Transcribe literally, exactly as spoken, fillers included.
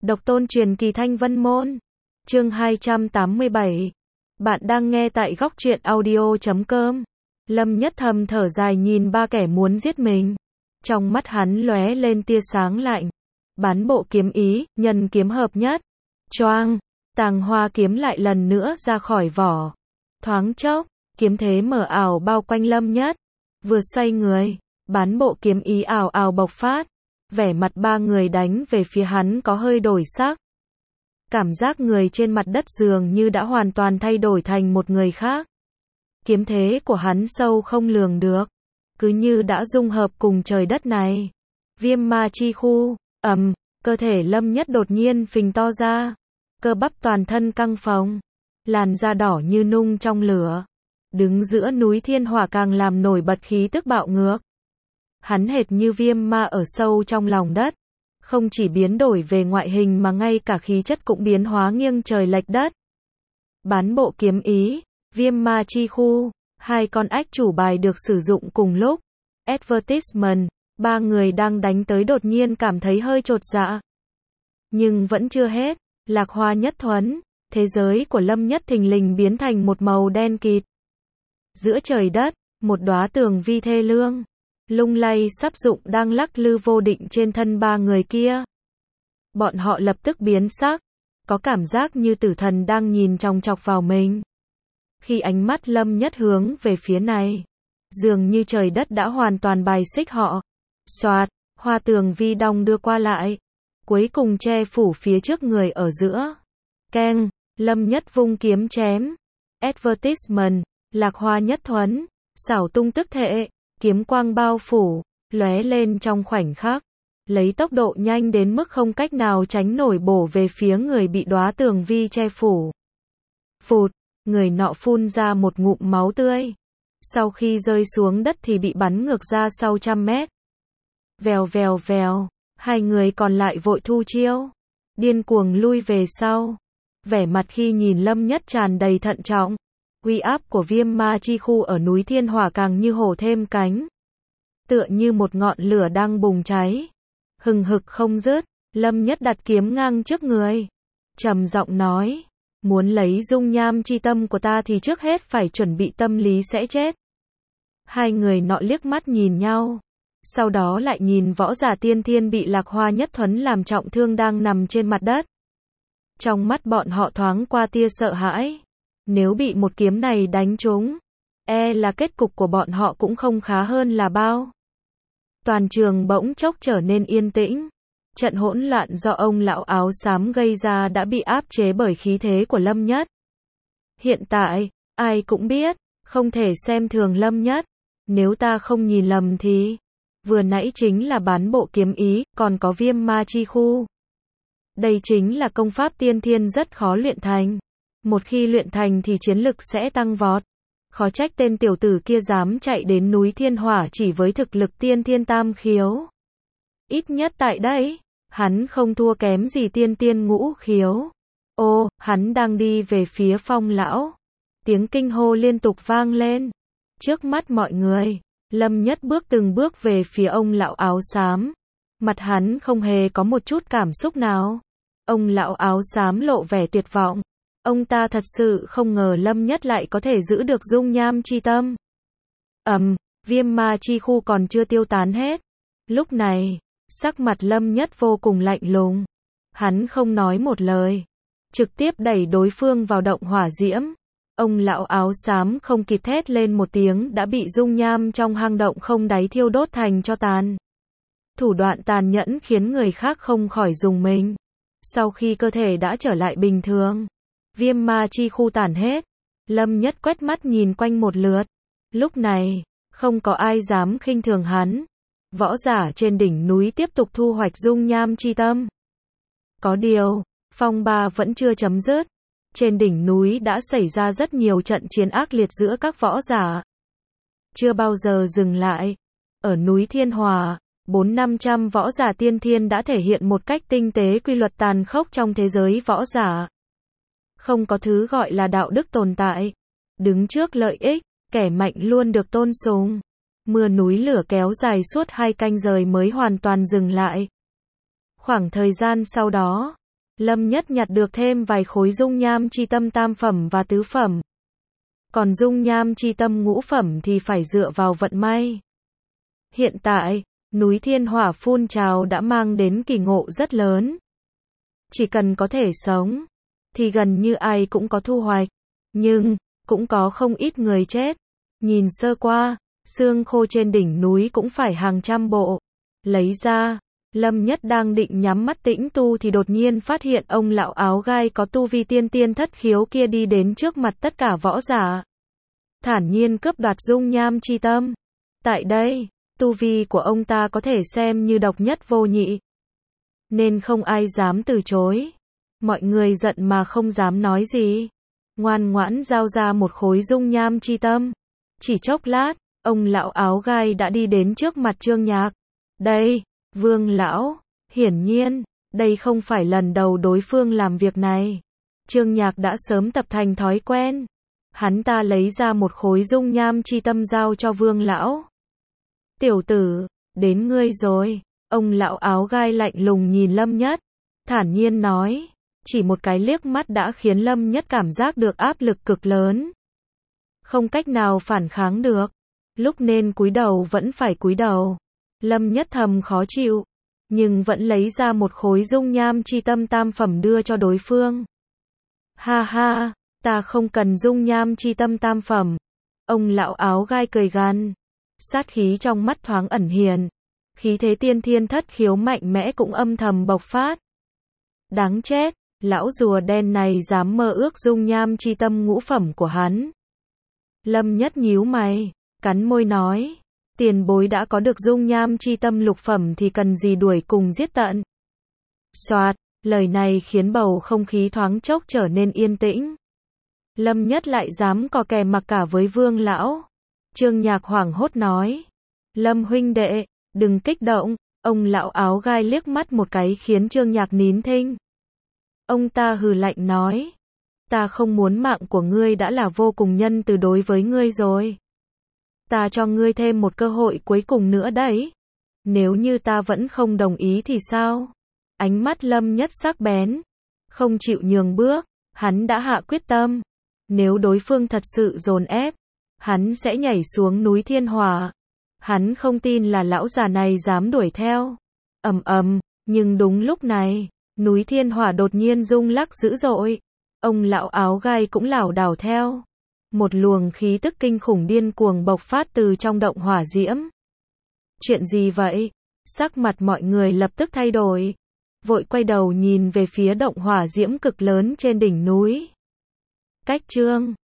Độc tôn truyền kỳ Thanh Vân Môn. Chương hai trăm tám mươi bảy. Bạn đang nghe tại góc truyện audio chấm com. Lâm Nhất thầm thở dài nhìn ba kẻ muốn giết mình. Trong mắt hắn lóe lên tia sáng lạnh. Bán bộ kiếm ý, nhân kiếm hợp nhất. Choang, tàng hoa kiếm lại lần nữa ra khỏi vỏ. Thoáng chốc, kiếm thế mở ảo bao quanh Lâm Nhất. Vừa xoay người, bán bộ kiếm ý ảo ảo bộc phát. Vẻ mặt ba người đánh về phía hắn có hơi đổi sắc. Cảm giác người trên mặt đất dường như đã hoàn toàn thay đổi thành một người khác. Kiếm thế của hắn sâu không lường được, cứ như đã dung hợp cùng trời đất này. Viêm ma chi khu, ầm, cơ thể Lâm Nhất đột nhiên phình to ra, cơ bắp toàn thân căng phồng, làn da đỏ như nung trong lửa. Đứng giữa núi thiên hỏa càng làm nổi bật khí tức bạo ngược. Hắn hệt như viêm ma ở sâu trong lòng đất, không chỉ biến đổi về ngoại hình mà ngay cả khí chất cũng biến hóa nghiêng trời lệch đất. Bán bộ kiếm ý, viêm ma chi khu, hai con ách chủ bài được sử dụng cùng lúc. Advertisement, ba người đang đánh tới đột nhiên cảm thấy hơi chột dạ. Nhưng vẫn chưa hết, Lạc Hoa Nhất Thuẫn, thế giới của Lâm Nhất thình lình biến thành một màu đen kịt. Giữa trời đất, một đóa tường vi thê lương, lung lay sắp rụng đang lắc lư vô định trên thân ba người kia. Bọn họ lập tức biến sắc, có cảm giác như tử thần đang nhìn chòng chọc vào mình. Khi ánh mắt Lâm Nhất hướng về phía này, dường như trời đất đã hoàn toàn bài xích họ. Xoạt, hoa tường vi đong đưa qua lại, cuối cùng che phủ phía trước người ở giữa. Keng, Lâm Nhất vung kiếm chém. Advertisement, Lạc Hoa Nhất Thuẫn, xảo tung tức thệ. Kiếm quang bao phủ, lóe lên trong khoảnh khắc, lấy tốc độ nhanh đến mức không cách nào tránh nổi bổ về phía người bị đóa tường vi che phủ. Phụt, người nọ phun ra một ngụm máu tươi. Sau khi rơi xuống đất thì bị bắn ngược ra sau trăm mét. Vèo vèo vèo, hai người còn lại vội thu chiêu, điên cuồng lui về sau. Vẻ mặt khi nhìn Lâm Nhất tràn đầy thận trọng. Uy áp của viêm ma chi khu ở núi thiên hỏa càng như hổ thêm cánh. Tựa như một ngọn lửa đang bùng cháy, hừng hực không dứt. Lâm Nhất đặt kiếm ngang trước người, trầm giọng nói, muốn lấy dung nham chi tâm của ta thì trước hết phải chuẩn bị tâm lý sẽ chết. Hai người nọ liếc mắt nhìn nhau, sau đó lại nhìn võ giả tiên thiên bị Lạc Hoa Nhất Thuẫn làm trọng thương đang nằm trên mặt đất. Trong mắt bọn họ thoáng qua tia sợ hãi. Nếu bị một kiếm này đánh trúng, e là kết cục của bọn họ cũng không khá hơn là bao. Toàn trường bỗng chốc trở nên yên tĩnh. Trận hỗn loạn do ông lão áo xám gây ra đã bị áp chế bởi khí thế của Lâm Nhất. Hiện tại, ai cũng biết, không thể xem thường Lâm Nhất. Nếu ta không nhìn lầm thì, vừa nãy chính là bán bộ kiếm ý, còn có viêm ma chi khu. Đây chính là công pháp tiên thiên rất khó luyện thành. Một khi luyện thành thì chiến lực sẽ tăng vọt. Khó trách tên tiểu tử kia dám chạy đến núi thiên hỏa chỉ với thực lực tiên thiên tam khiếu. Ít nhất tại đây, hắn không thua kém gì tiên tiên ngũ khiếu. Ô, hắn đang đi về phía Phong lão. Tiếng kinh hô liên tục vang lên. Trước mắt mọi người, Lâm Nhất bước từng bước về phía ông lão áo xám. Mặt hắn không hề có một chút cảm xúc nào. Ông lão áo xám lộ vẻ tuyệt vọng. Ông ta thật sự không ngờ Lâm Nhất lại có thể giữ được dung nham chi tâm. Ầm, um, viêm ma chi khu còn chưa tiêu tán hết. Lúc này, sắc mặt Lâm Nhất vô cùng lạnh lùng. Hắn không nói một lời, trực tiếp đẩy đối phương vào động hỏa diễm. Ông lão áo xám không kịp thét lên một tiếng đã bị dung nham trong hang động không đáy thiêu đốt thành tro tàn. Thủ đoạn tàn nhẫn khiến người khác không khỏi rùng mình. Sau khi cơ thể đã trở lại bình thường, viêm ma chi khu tản hết. Lâm Nhất quét mắt nhìn quanh một lượt. Lúc này, không có ai dám khinh thường hắn. Võ giả trên đỉnh núi tiếp tục thu hoạch dung nham chi tâm. Có điều, phong ba vẫn chưa chấm dứt. Trên đỉnh núi đã xảy ra rất nhiều trận chiến ác liệt giữa các võ giả. Chưa bao giờ dừng lại. Ở núi Thiên Hỏa, bốn năm trăm võ giả tiên thiên đã thể hiện một cách tinh tế quy luật tàn khốc trong thế giới võ giả. Không có thứ gọi là đạo đức tồn tại. Đứng trước lợi ích, kẻ mạnh luôn được tôn sùng. Mưa núi lửa kéo dài suốt hai canh giờ mới hoàn toàn dừng lại. Khoảng thời gian sau đó, Lâm Nhất nhặt được thêm vài khối dung nham chi tâm tam phẩm và tứ phẩm. Còn dung nham chi tâm ngũ phẩm thì phải dựa vào vận may. Hiện tại, núi thiên hỏa phun trào đã mang đến kỳ ngộ rất lớn. Chỉ cần có thể sống, thì gần như ai cũng có thu hoạch. Nhưng, cũng có không ít người chết. Nhìn sơ qua, xương khô trên đỉnh núi cũng phải hàng trăm bộ. Lấy ra, Lâm Nhất đang định nhắm mắt tĩnh tu thì đột nhiên phát hiện ông lão áo gai có tu vi tiên tiên thất khiếu kia đi đến trước mặt tất cả võ giả. Thản nhiên cướp đoạt dung nham chi tâm. Tại đây, tu vi của ông ta có thể xem như độc nhất vô nhị. Nên không ai dám từ chối. Mọi người giận mà không dám nói gì. Ngoan ngoãn giao ra một khối dung nham chi tâm. Chỉ chốc lát, ông lão áo gai đã đi đến trước mặt Trương Nhạc. Đây, Vương lão, hiển nhiên, đây không phải lần đầu đối phương làm việc này. Trương Nhạc đã sớm tập thành thói quen. Hắn ta lấy ra một khối dung nham chi tâm giao cho Vương lão. Tiểu tử, đến ngươi rồi. Ông lão áo gai lạnh lùng nhìn Lâm Nhất, thản nhiên nói, chỉ một cái liếc mắt đã khiến Lâm Nhất cảm giác được áp lực cực lớn. Không cách nào phản kháng được, lúc nên cúi đầu vẫn phải cúi đầu. Lâm Nhất thầm khó chịu, nhưng vẫn lấy ra một khối dung nham chi tâm tam phẩm đưa cho đối phương. Ha ha, ta không cần dung nham chi tâm tam phẩm. Ông lão áo gai cười gằn, sát khí trong mắt thoáng ẩn hiện. Khí thế tiên thiên thất khiếu mạnh mẽ cũng âm thầm bộc phát. Đáng chết, lão rùa đen này dám mơ ước dung nham chi tâm ngũ phẩm của hắn. Lâm Nhất nhíu mày, cắn môi nói, tiền bối đã có được dung nham chi tâm lục phẩm thì cần gì đuổi cùng giết tận. Soạt, lời này khiến bầu không khí thoáng chốc trở nên yên tĩnh. Lâm Nhất lại dám cò kè mặc cả với Vương lão. Trương Nhạc hoảng hốt nói, Lâm huynh đệ, đừng kích động. Ông lão áo gai liếc mắt một cái khiến Trương Nhạc nín thinh. Ông ta hừ lạnh nói, ta không muốn mạng của ngươi đã là vô cùng nhân từ đối với ngươi rồi. Ta cho ngươi thêm một cơ hội cuối cùng nữa đấy. Nếu như ta vẫn không đồng ý thì sao? Ánh mắt Lâm Nhất sắc bén, không chịu nhường bước, hắn đã hạ quyết tâm. Nếu đối phương thật sự dồn ép, hắn sẽ nhảy xuống núi thiên hỏa. Hắn không tin là lão già này dám đuổi theo. Ầm ầm, nhưng đúng lúc này, núi thiên hỏa đột nhiên rung lắc dữ dội. Ông lão áo gai cũng lảo đảo theo. Một luồng khí tức kinh khủng điên cuồng bộc phát từ trong động hỏa diễm. Chuyện gì vậy? Sắc mặt mọi người lập tức thay đổi. Vội quay đầu nhìn về phía động hỏa diễm cực lớn trên đỉnh núi. Cách chương